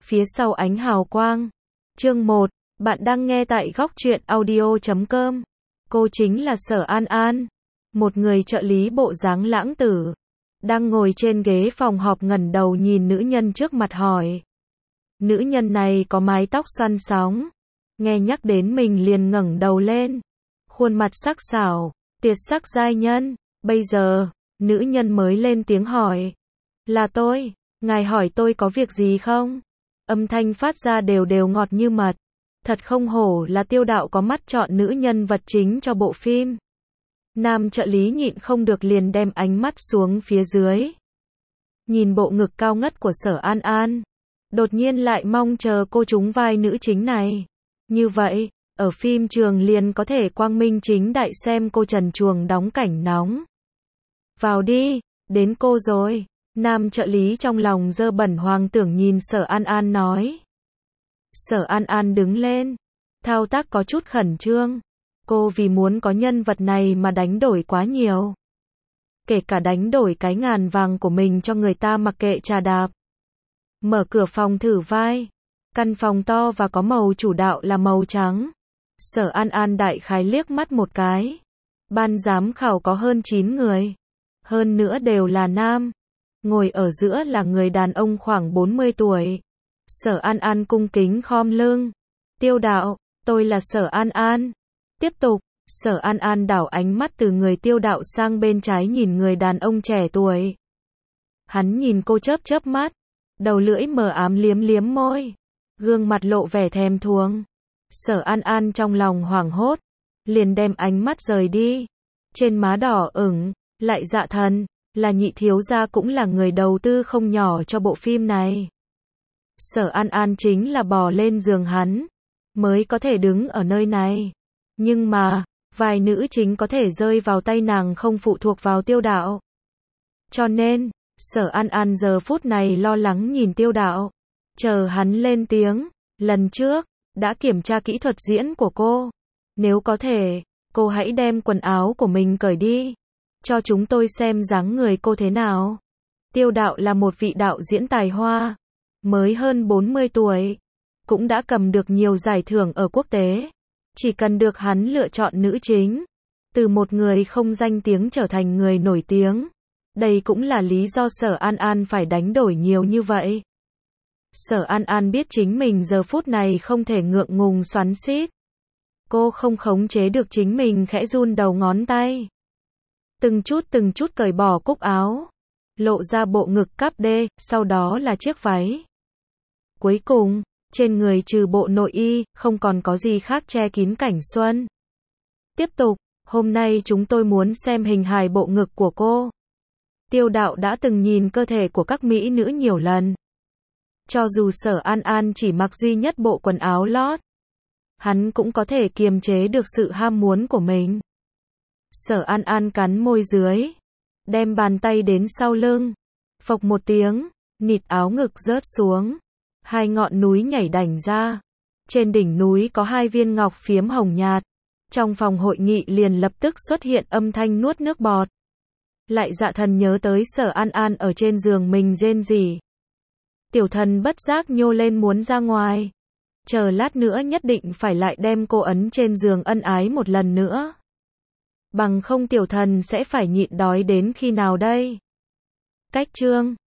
Phía sau ánh hào quang. Chương 1, bạn đang nghe tại góc truyện audio.com. Cô chính là Sở An An, một người trợ lý bộ dáng lãng tử, đang ngồi trên ghế phòng họp ngẩng đầu nhìn nữ nhân trước mặt hỏi. Nữ nhân này có mái tóc xoăn sóng, nghe nhắc đến mình liền ngẩng đầu lên, khuôn mặt sắc sảo, tuyệt sắc giai nhân. Bây giờ, nữ nhân mới lên tiếng hỏi. Là tôi, ngài hỏi tôi có việc gì không? Âm thanh phát ra đều đều ngọt như mật. Thật không hổ là Tiêu Đạo có mắt chọn nữ nhân vật chính cho bộ phim. Nam trợ lý nhịn không được liền đem ánh mắt xuống phía dưới. Nhìn bộ ngực cao ngất của Sở An An. Đột nhiên lại mong chờ cô trúng vai nữ chính này. Như vậy, ở phim trường liền có thể quang minh chính đại xem cô trần truồng đóng cảnh nóng. Vào đi, đến cô rồi. Nam trợ lý trong lòng dơ bẩn hoang tưởng nhìn Sở An An nói. Sở An An đứng lên. Thao tác có chút khẩn trương. Cô vì muốn có nhân vật này mà đánh đổi quá nhiều. Kể cả đánh đổi cái ngàn vàng của mình cho người ta mặc kệ trà đạp. Mở cửa phòng thử vai. Căn phòng to và có màu chủ đạo là màu trắng. Sở An An đại khái liếc mắt một cái. Ban giám khảo có hơn 9 người. Hơn nữa đều là nam. Ngồi ở giữa là người đàn ông khoảng 40 tuổi. Sở An An cung kính khom lưng. Tiêu Đạo, tôi là Sở An An. Tiếp tục, Sở An An đảo ánh mắt từ người Tiêu Đạo sang bên trái nhìn người đàn ông trẻ tuổi. Hắn nhìn cô chớp chớp mắt. Đầu lưỡi mờ ám liếm liếm môi. Gương mặt lộ vẻ thèm thuồng. Sở An An trong lòng hoảng hốt. Liền đem ánh mắt rời đi. Trên má đỏ ửng, lại dạ thần. Là nhị thiếu gia cũng là người đầu tư không nhỏ cho bộ phim này. Sở An An chính là bò lên giường hắn, mới có thể đứng ở nơi này. Nhưng mà, vài nữ chính có thể rơi vào tay nàng không phụ thuộc vào Tiêu Đạo. Cho nên, Sở An An giờ phút này lo lắng nhìn Tiêu Đạo. Chờ hắn lên tiếng, lần trước, đã kiểm tra kỹ thuật diễn của cô. Nếu có thể, cô hãy đem quần áo của mình cởi đi. Cho chúng tôi xem dáng người cô thế nào. Tiêu Đạo là một vị đạo diễn tài hoa. Mới hơn 40 tuổi. Cũng đã cầm được nhiều giải thưởng ở quốc tế. Chỉ cần được hắn lựa chọn nữ chính. Từ một người không danh tiếng trở thành người nổi tiếng. Đây cũng là lý do Sở An An phải đánh đổi nhiều như vậy. Sở An An biết chính mình giờ phút này không thể ngượng ngùng xoắn xít. Cô không khống chế được chính mình khẽ run đầu ngón tay. Từng chút cởi bỏ cúc áo. Lộ ra bộ ngực cắp đê, sau đó là chiếc váy. Cuối cùng, trên người trừ bộ nội y, không còn có gì khác che kín cảnh xuân. Tiếp tục, hôm nay chúng tôi muốn xem hình hài bộ ngực của cô. Tiêu Đạo đã từng nhìn cơ thể của các mỹ nữ nhiều lần. Cho dù Sở An An chỉ mặc duy nhất bộ quần áo lót, hắn cũng có thể kiềm chế được sự ham muốn của mình. Sở An An cắn môi dưới, đem bàn tay đến sau lưng, phộc một tiếng, nịt áo ngực rớt xuống, hai ngọn núi nhảy đành ra. Trên đỉnh núi có hai viên ngọc phiếm hồng nhạt. Trong phòng hội nghị liền lập tức xuất hiện âm thanh nuốt nước bọt. Lại dạ thần nhớ tới Sở An An ở trên giường mình rên rỉ. Tiểu thần bất giác nhô lên muốn ra ngoài. Chờ lát nữa nhất định phải lại đem cô ấn trên giường ân ái một lần nữa. Bằng không tiểu thần sẽ phải nhịn đói đến khi nào đây? Cách chương